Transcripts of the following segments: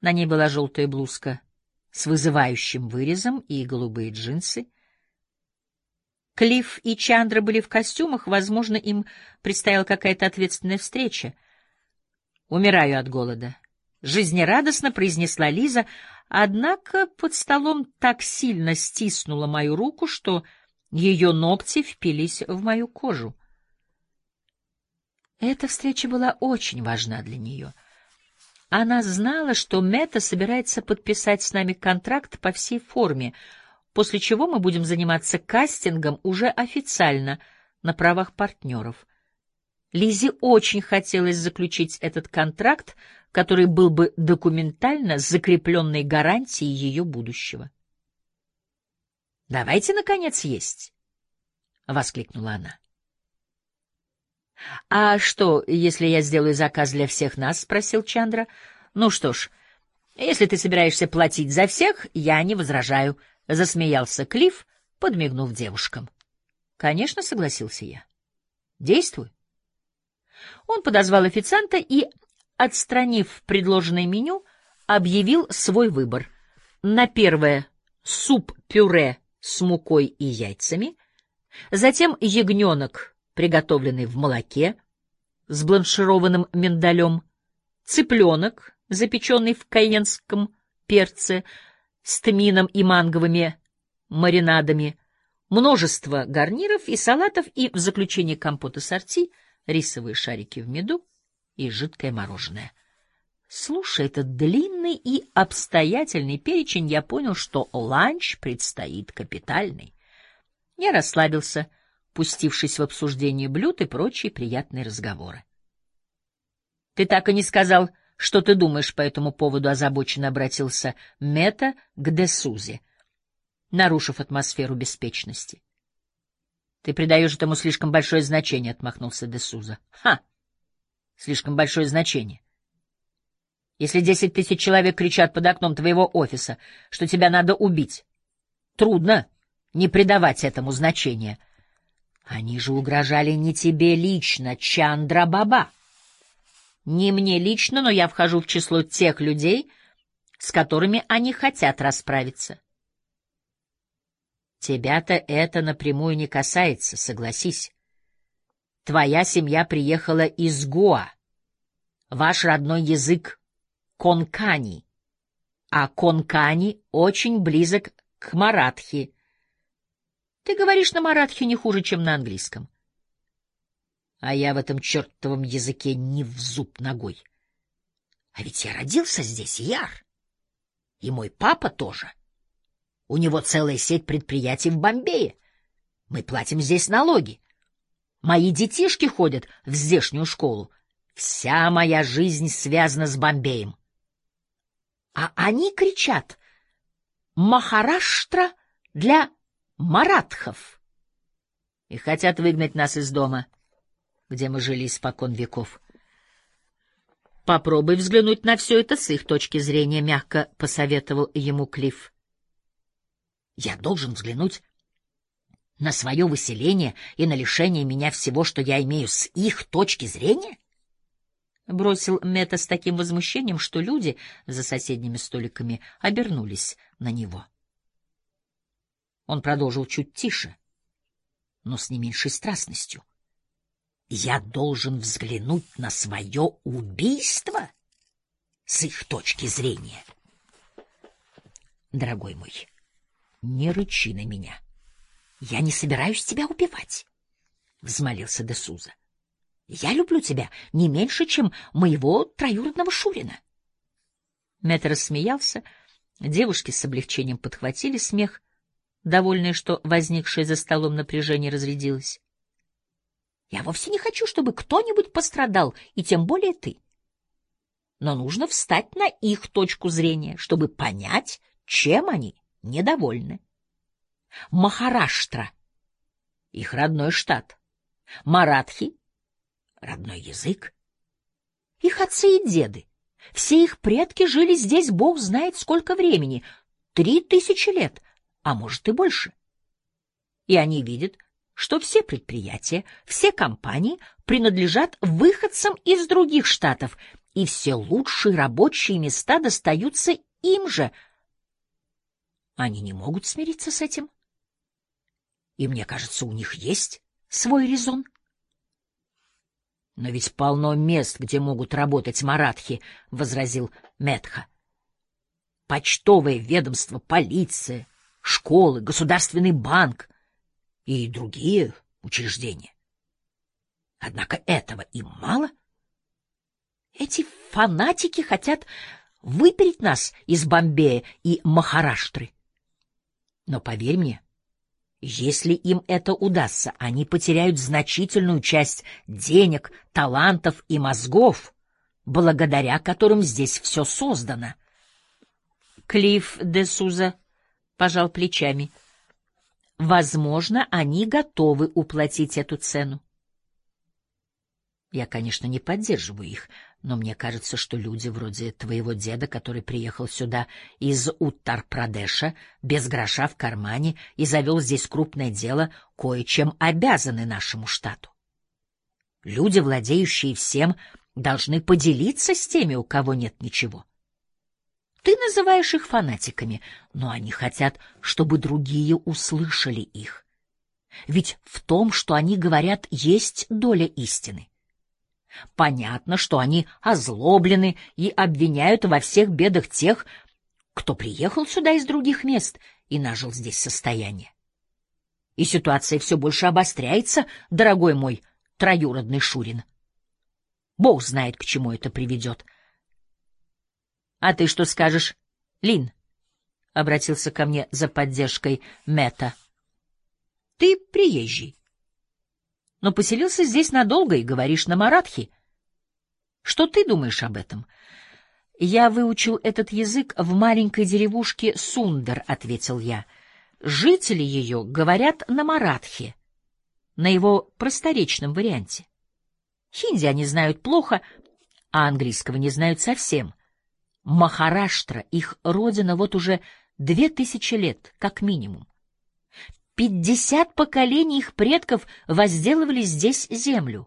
На ней была желтая блузка с вызывающим вырезом и голубые джинсы. Клифф и Чандра были в костюмах, возможно, им предстояла какая-то ответственная встреча. «Умираю от голода», — жизнерадостно произнесла Лиза, однако под столом так сильно стиснула мою руку, что ее ногти впились в мою кожу. Эта встреча была очень важна для нее. Она знала, что Мэтта собирается подписать с нами контракт по всей форме, после чего мы будем заниматься кастингом уже официально, на правах партнеров. Лизе очень хотелось заключить этот контракт, который был бы документально закрепленной гарантией ее будущего. «Давайте, наконец, есть!» — воскликнула она. «А что, если я сделаю заказ для всех нас?» — спросил Чандра. «Ну что ж, если ты собираешься платить за всех, я не возражаю», — засмеялся Клифф, подмигнув девушкам. «Конечно», — согласился я. «Действуй». Он подозвал официанта и, отстранив предложенное меню, объявил свой выбор. На первое — суп-пюре с мукой и яйцами, затем ягненок, приготовленный в молоке, с бланшированным миндалем, цыпленок, запеченный в кайенском перце, с тмином и манговыми маринадами, множество гарниров и салатов и, в заключение, компот ассорти, рисовые шарики в меду и жидкое мороженое. Слушая этот длинный и обстоятельный перечень, я понял, что ланч предстоит капитальный. Я расслабился, пустившись в обсуждение блюд и прочие приятные разговоры. — Ты так и не сказал, что ты думаешь по этому поводу, — озабоченно обратился Мэтта к де Сузе, нарушив атмосферу беспечности. — Ты придаешь этому слишком большое значение, — отмахнулся де Суза. — Ха! Слишком большое значение. Если 10 000 человек кричат под окном твоего офиса, что тебя надо убить, трудно не придавать этому значения. Они же угрожали не тебе лично, Чандра-баба. Не мне лично, но я вхожу в число тех людей, с которыми они хотят расправиться. Тебя-то это напрямую не касается, согласись. Твоя семья приехала из Гоа. Ваш родной язык — конкани, а конкани очень близок к маратхи. Ты говоришь на маратхи не хуже, чем на английском. А я в этом чертовом языке не в зуб ногой. А ведь я родился здесь, Яр. И мой папа тоже. У него целая сеть предприятий в Бомбее. Мы платим здесь налоги. Мои детишки ходят в здешнюю школу. Вся моя жизнь связана с Бомбеем. А они кричат «Махараштра для маратхов» и хотят выгнать нас из дома, где мы жили испокон веков. Попробуй взглянуть на все это с их точки зрения, — мягко посоветовал ему Клифф. Я должен взглянуть на свое выселение и на лишение меня всего, что я имею, с их точки зрения? — бросил Мэтта с таким возмущением, что люди за соседними столиками обернулись на него. Он продолжил чуть тише, но с не меньшей страстностью. — Я должен взглянуть на свое убийство с их точки зрения. Дорогой мой, не рычи на меня. Я не собираюсь тебя убивать, — взмолился де Суза. Я люблю тебя не меньше, чем моего троюродного Шурина. Мэтт рассмеялся, девушки с облегчением подхватили смех, довольные, что возникшее за столом напряжение разрядилось. Я вовсе не хочу, чтобы кто-нибудь пострадал, и тем более ты. Но нужно встать на их точку зрения, чтобы понять, чем они недовольны. Махараштра — их родной штат. Маратхи — родной язык. Их отцы и деды, все их предки жили здесь бог знает сколько времени, 3000 лет, а может и больше. И они видят, что все предприятия, все компании принадлежат выходцам из других штатов, и все лучшие рабочие места достаются им же. Они не могут смириться с этим. И мне кажется, у них есть свой резон. Но ведь полно мест, где могут работать маратхи, — возразил Метха. Почтовое ведомство, полиция, школы, государственный банк и другие учреждения. Однако этого им мало. Эти фанатики хотят выпереть нас из Бомбея и Махараштры. Но поверь мне, если им это удастся, они потеряют значительную часть денег, талантов и мозгов, благодаря которым здесь все создано. Клифф де Суза пожал плечами. Возможно, они готовы уплатить эту цену. Я, конечно, не поддерживаю их, но мне кажется, что люди вроде твоего деда, который приехал сюда из Уттар-Прадеша без гроша в кармане и завел здесь крупное дело, кое-чем обязаны нашему штату. Люди, владеющие всем, должны поделиться с теми, у кого нет ничего. Ты называешь их фанатиками, но они хотят, чтобы другие услышали их. Ведь в том, что они говорят, есть доля истины. Понятно, что они озлоблены и обвиняют во всех бедах тех, кто приехал сюда из других мест и нажил здесь состояние. И ситуация все больше обостряется, дорогой мой троюродный Шурин. Бог знает, к чему это приведет. — А ты что скажешь, Лин? — обратился ко мне за поддержкой Мэтта. — Ты приезжий, но поселился здесь надолго и говоришь на маратхи. Что ты думаешь об этом? — Я выучил этот язык в маленькой деревушке Сундар, — ответил я. Жители ее говорят на маратхи, на его просторечном варианте. Хинди они знают плохо, а английского не знают совсем. Махараштра — их родина вот уже 2000 лет, как минимум. 50 поколений их предков возделывали здесь землю.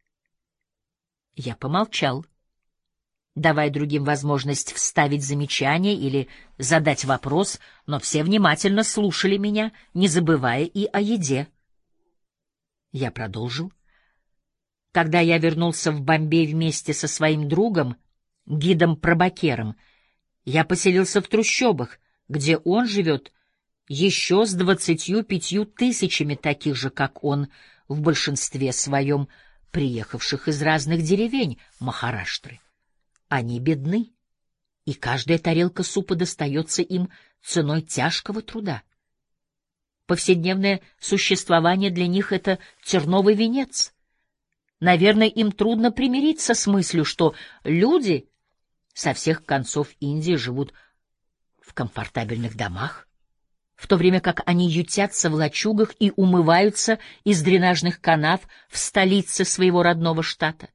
Я помолчал, давая другим возможность вставить замечание или задать вопрос, но все внимательно слушали меня, не забывая и о еде. Я продолжил. Когда я вернулся в Бомбей вместе со своим другом, гидом Прабакером, я поселился в трущобах, где он живет еще с 25 тысячами таких же, как он, в большинстве своем приехавших из разных деревень Махараштры. Они бедны, и каждая тарелка супа достается им ценой тяжкого труда. Повседневное существование для них — это терновый венец. Наверное, им трудно примириться с мыслью, что люди со всех концов Индии живут в комфортабельных домах, в то время как они ютятся в лачугах и умываются из дренажных канав в столице своего родного штата.